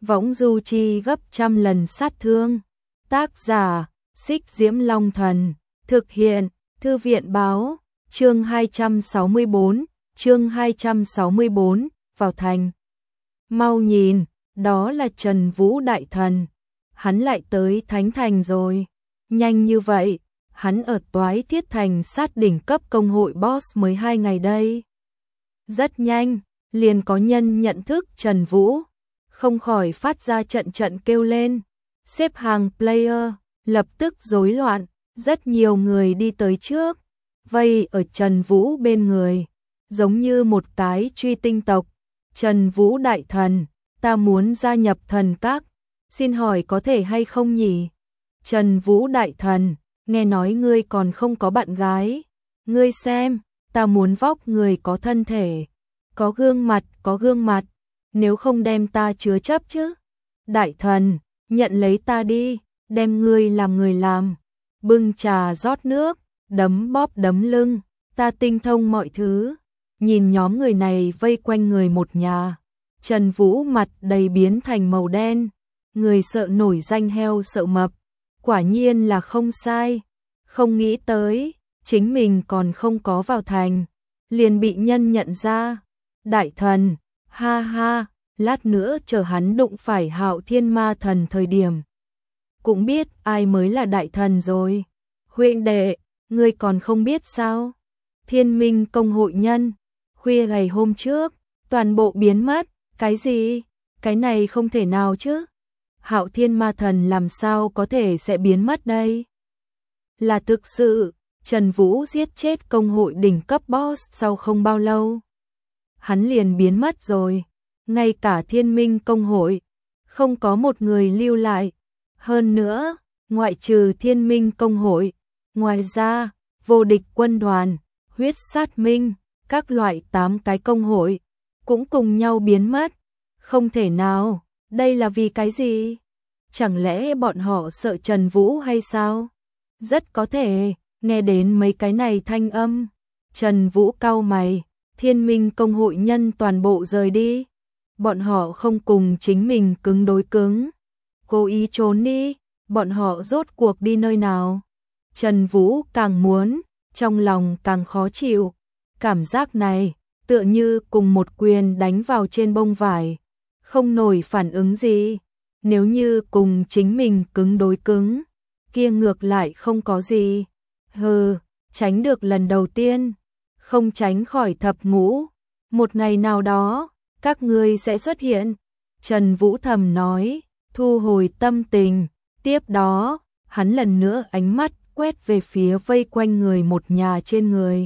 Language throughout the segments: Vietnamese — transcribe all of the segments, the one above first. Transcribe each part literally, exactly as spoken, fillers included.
võng du chi gấp trăm lần sát thương. Tác giả, Xích Diễm Long Thần, thực hiện, Thư viện báo, chương hai trăm sáu mươi bốn, chương hai trăm sáu mươi bốn, vào thành. Mau nhìn, đó là Trần Vũ Đại Thần, hắn lại tới Thánh Thành rồi, nhanh như vậy, hắn ở Toái Thiết Thành sát đỉnh cấp công hội boss mới hai ngày đây. Rất nhanh, liền có nhân nhận thức Trần Vũ, không khỏi phát ra trận trận kêu lên, xếp hàng player, lập tức rối loạn, rất nhiều người đi tới trước, vây ở Trần Vũ bên người, giống như một cái truy tinh tộc. Trần Vũ Đại Thần, ta muốn gia nhập thần các, xin hỏi có thể hay không nhỉ? Trần Vũ Đại Thần, nghe nói ngươi còn không có bạn gái, ngươi xem, ta muốn vóc người có thân thể, có gương mặt, có gương mặt, nếu không đem ta chứa chấp chứ. Đại Thần, nhận lấy ta đi, đem ngươi làm người làm, bưng trà rót nước, đấm bóp đấm lưng, ta tinh thông mọi thứ. Nhìn nhóm người này vây quanh người một nhà, Trần Vũ mặt đầy biến thành màu đen, người sợ nổi danh heo sợ mập, quả nhiên là không sai, không nghĩ tới, chính mình còn không có vào thành, liền bị nhân nhận ra. Đại Thần, ha ha, lát nữa chờ hắn đụng phải Hạo Thiên Ma Thần thời điểm, cũng biết ai mới là Đại Thần rồi. Huynh đệ, ngươi còn không biết sao? Thiên Minh công hội nhân, khuya ngày hôm trước, toàn bộ biến mất, cái gì? Cái này không thể nào chứ? Hạo Thiên Ma Thần làm sao có thể sẽ biến mất đây? Là thực sự, Trần Vũ giết chết công hội đỉnh cấp boss sau không bao lâu. Hắn liền biến mất rồi, ngay cả Thiên Minh công hội, không có một người lưu lại. Hơn nữa, ngoại trừ Thiên Minh công hội, ngoài ra, vô địch quân đoàn, huyết sát minh, các loại tám cái công hội, cũng cùng nhau biến mất. Không thể nào, đây là vì cái gì? Chẳng lẽ bọn họ sợ Trần Vũ hay sao? Rất có thể, nghe đến mấy cái này thanh âm, Trần Vũ cau mày, Thiên Minh công hội nhân toàn bộ rời đi. Bọn họ không cùng chính mình cứng đối cứng, cố ý trốn đi, bọn họ rốt cuộc đi nơi nào? Trần Vũ càng muốn, trong lòng càng khó chịu. Cảm giác này, tựa như cùng một quyền đánh vào trên bông vải, không nổi phản ứng gì. Nếu như cùng chính mình cứng đối cứng, kia ngược lại không có gì. Hừ, tránh được lần đầu tiên, không tránh khỏi thập ngũ. Một ngày nào đó, các ngươi sẽ xuất hiện. Trần Vũ thầm nói, thu hồi tâm tình. Tiếp đó, hắn lần nữa ánh mắt quét về phía vây quanh người một nhà trên người.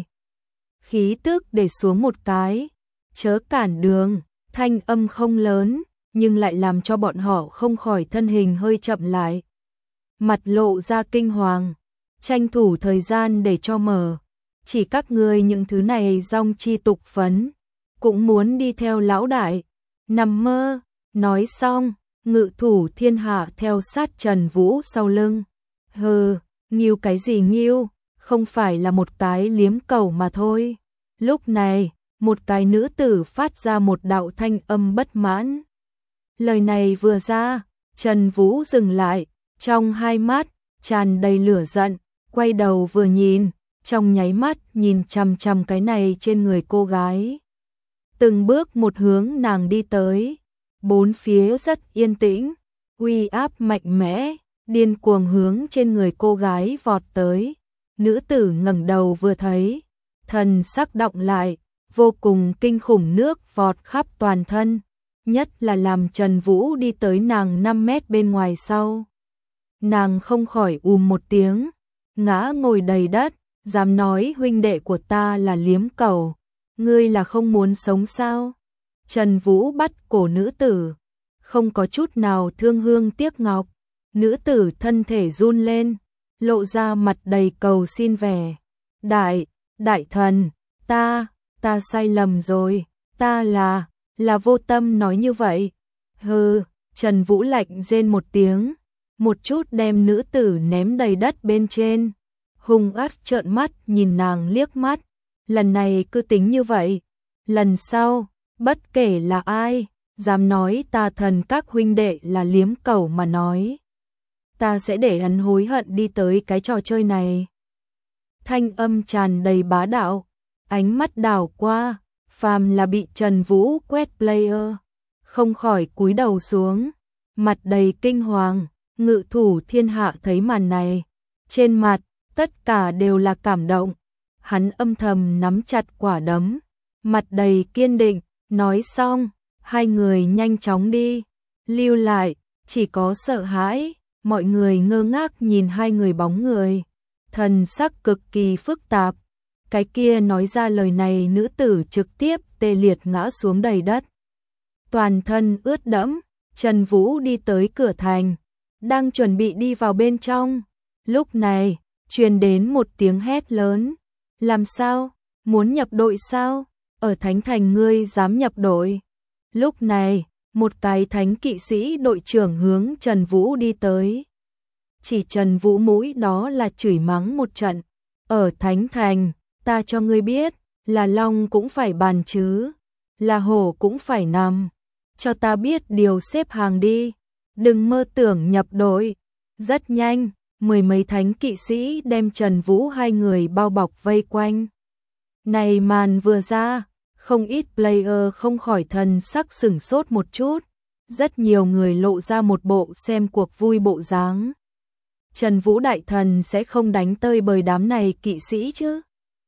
Khí tức để xuống một cái, chớ cản đường, thanh âm không lớn, nhưng lại làm cho bọn họ không khỏi thân hình hơi chậm lại. Mặt lộ ra kinh hoàng, tranh thủ thời gian để cho mở, chỉ các ngươi những thứ này dòng chi tục phấn, cũng muốn đi theo lão đại, nằm mơ. Nói xong, ngự thủ thiên hạ theo sát Trần Vũ sau lưng. Hừ, nghiêu cái gì nghiêu, không phải là một cái liếm cầu mà thôi. Lúc này, một cái nữ tử phát ra một đạo thanh âm bất mãn. Lời này vừa ra, Trần Vũ dừng lại, trong hai mắt tràn đầy lửa giận, quay đầu vừa nhìn, trong nháy mắt nhìn chằm chằm cái này trên người cô gái. Từng bước một hướng nàng đi tới, bốn phía rất yên tĩnh, uy áp mạnh mẽ, điên cuồng hướng trên người cô gái vọt tới. Nữ tử ngẩng đầu vừa thấy, thần sắc động lại, vô cùng kinh khủng nước vọt khắp toàn thân, nhất là làm Trần Vũ đi tới nàng năm mét bên ngoài sau. Nàng không khỏi ùm một tiếng, ngã ngồi đầy đất, dám nói huynh đệ của ta là liếm cầu, ngươi là không muốn sống sao? Trần Vũ bắt cổ nữ tử, không có chút nào thương hương tiếc ngọc. Nữ tử thân thể run lên, lộ ra mặt đầy cầu xin vẻ. Đại, đại thần, ta, ta sai lầm rồi, ta là, là vô tâm nói như vậy. Hừ, Trần Vũ lạnh rên một tiếng, một chút đem nữ tử ném đầy đất bên trên. Hung ác trợn mắt nhìn nàng liếc mắt, lần này cứ tính như vậy, lần sau, bất kể là ai, dám nói ta thần các huynh đệ là liếm cẩu mà nói. Ta sẽ để hắn hối hận đi tới cái trò chơi này. Thanh âm tràn đầy bá đạo, ánh mắt đảo qua, phàm là bị Trần Vũ quét player, không khỏi cúi đầu xuống, mặt đầy kinh hoàng. Ngự thủ thiên hạ thấy màn này, trên mặt tất cả đều là cảm động. Hắn âm thầm nắm chặt quả đấm, mặt đầy kiên định, nói xong, hai người nhanh chóng đi, lưu lại, chỉ có sợ hãi. Mọi người ngơ ngác nhìn hai người bóng người, thần sắc cực kỳ phức tạp. Cái kia nói ra lời này nữ tử trực tiếp tê liệt ngã xuống đầy đất, toàn thân ướt đẫm. Trần Vũ đi tới cửa thành, đang chuẩn bị đi vào bên trong. Lúc này, truyền đến một tiếng hét lớn. Làm sao? Muốn nhập đội sao? Ở Thánh Thành ngươi dám nhập đội? Lúc này, một cái thánh kỵ sĩ đội trưởng hướng Trần Vũ đi tới. Chỉ Trần Vũ mũi đó là chửi mắng một trận. Ở Thánh Thành, ta cho ngươi biết, là long cũng phải bàn chứ, là hổ cũng phải nằm. Cho ta biết điều xếp hàng đi, đừng mơ tưởng nhập đội. Rất nhanh, mười mấy thánh kỵ sĩ đem Trần Vũ hai người bao bọc vây quanh. Này màn vừa ra, không ít player không khỏi thần sắc sửng sốt một chút. Rất nhiều người lộ ra một bộ xem cuộc vui bộ dáng. Trần Vũ đại thần sẽ không đánh tơi bời đám này kỵ sĩ chứ?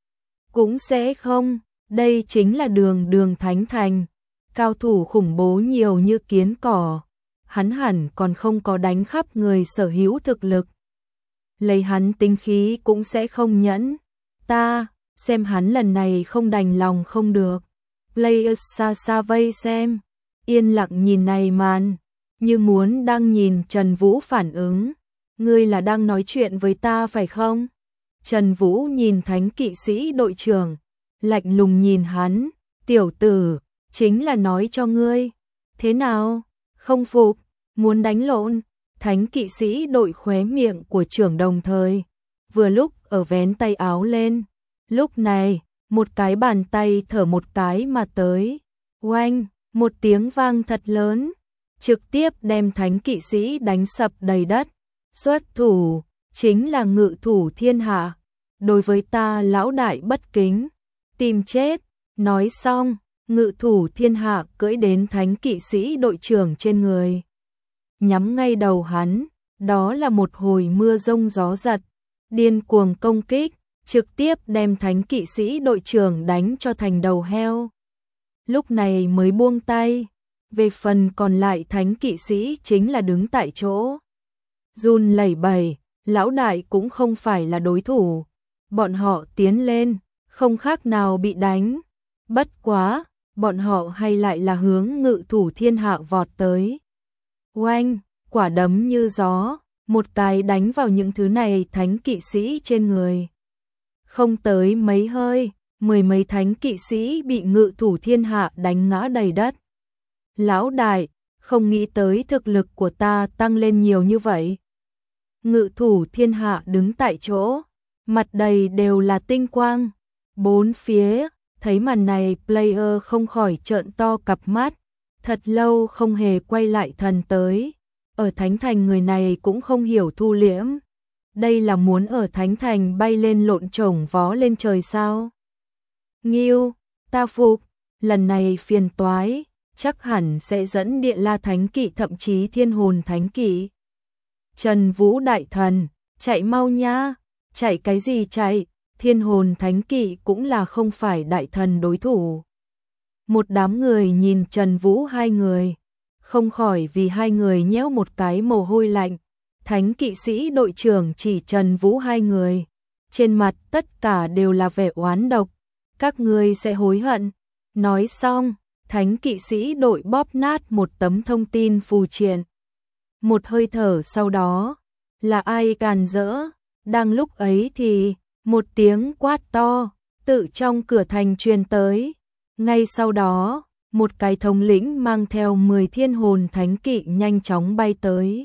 Cũng sẽ không, đây chính là đường đường Thánh Thành. Cao thủ khủng bố nhiều như kiến cỏ, hắn hẳn còn không có đánh khắp người sở hữu thực lực. Lấy hắn tính khí cũng sẽ không nhẫn. Ta, xem hắn lần này không đành lòng không được. Players xa xa vây xem, yên lặng nhìn này màn, như muốn đang nhìn Trần Vũ phản ứng. Ngươi là đang nói chuyện với ta phải không? Trần Vũ nhìn thánh kỵ sĩ đội trưởng, lạnh lùng nhìn hắn, tiểu tử, chính là nói cho ngươi. Thế nào? Không phục, muốn đánh lộn? Thánh kỵ sĩ đội khóe miệng của trưởng đồng thời, vừa lúc ở vén tay áo lên. Lúc này, một cái bàn tay thở một cái mà tới. Oanh, một tiếng vang thật lớn, trực tiếp đem thánh kỵ sĩ đánh sập đầy đất. Xuất thủ, chính là ngự thủ thiên hạ. Đối với ta lão đại bất kính, tìm chết. Nói xong, ngự thủ thiên hạ cưỡi đến thánh kỵ sĩ đội trưởng trên người, nhắm ngay đầu hắn. Đó là một hồi mưa rông gió giật, điên cuồng công kích, trực tiếp đem thánh kỵ sĩ đội trưởng đánh cho thành đầu heo. Lúc này mới buông tay. Về phần còn lại thánh kỵ sĩ chính là đứng tại chỗ, run lẩy bẩy. Lão đại cũng không phải là đối thủ, bọn họ tiến lên, không khác nào bị đánh. Bất quá, bọn họ hay lại là hướng ngự thủ thiên hạ vọt tới. Oanh, quả đấm như gió, một cái đánh vào những thứ này thánh kỵ sĩ trên người. Không tới mấy hơi, mười mấy thánh kỵ sĩ bị ngự thủ thiên hạ đánh ngã đầy đất. Lão đại, không nghĩ tới thực lực của ta tăng lên nhiều như vậy. Ngự thủ thiên hạ đứng tại chỗ, mặt đầy đều là tinh quang. Bốn phía, thấy màn này player không khỏi trợn to cặp mắt, thật lâu không hề quay lại thần tới. Ở Thánh Thành người này cũng không hiểu thu liễm. Đây là muốn ở Thánh Thành bay lên lộn chổng vó lên trời sao? Nghiêu, ta phục, lần này phiền toái, chắc hẳn sẽ dẫn Địa La Thánh Kỵ thậm chí Thiên Hồn Thánh Kỵ. Trần Vũ đại thần, chạy mau nha, chạy cái gì chạy, Thiên Hồn Thánh Kỵ cũng là không phải đại thần đối thủ. Một đám người nhìn Trần Vũ hai người, không khỏi vì hai người nhéo một cái mồ hôi lạnh. Thánh kỵ sĩ đội trưởng chỉ Trần Vũ hai người, trên mặt tất cả đều là vẻ oán độc. Các ngươi sẽ hối hận. Nói xong, thánh kỵ sĩ đội bóp nát một tấm thông tin phù triện. Một hơi thở sau đó, là ai càn rỡ. Đang lúc ấy thì, một tiếng quát to, tự trong cửa thành truyền tới. Ngay sau đó, một cái thống lĩnh mang theo mười thiên hồn thánh kỵ nhanh chóng bay tới.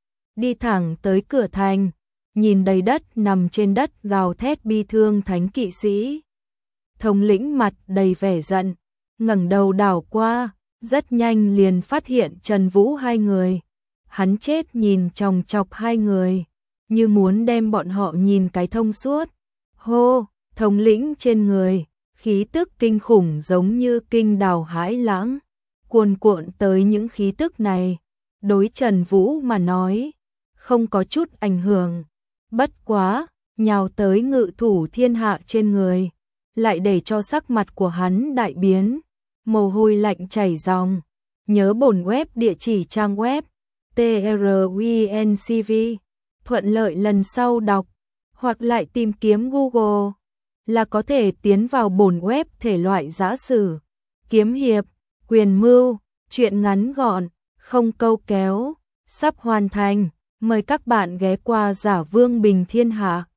Đi thẳng tới cửa thành, nhìn đầy đất nằm trên đất gào thét bi thương thánh kỵ sĩ. Thống lĩnh mặt đầy vẻ giận, ngẩng đầu đảo qua, rất nhanh liền phát hiện Trần Vũ hai người. Hắn chết nhìn chòng chọc hai người, như muốn đem bọn họ nhìn cái thông suốt. Hô, thống lĩnh trên người, khí tức kinh khủng giống như kinh đào hãi lãng, cuồn cuộn tới những khí tức này. Đối Trần Vũ mà nói, không có chút ảnh hưởng. Bất quá, nhào tới ngự thủ thiên hạ trên người, lại để cho sắc mặt của hắn đại biến, mồ hôi lạnh chảy ròng. Nhớ bổn web địa chỉ trang web truncv, thuận lợi lần sau đọc, hoặc lại tìm kiếm Google, là có thể tiến vào bổn web thể loại dã sử, kiếm hiệp, quyền mưu, truyện ngắn gọn, không câu kéo, sắp hoàn thành. Mời các bạn ghé qua Giả Vương Bình Thiên Hạ.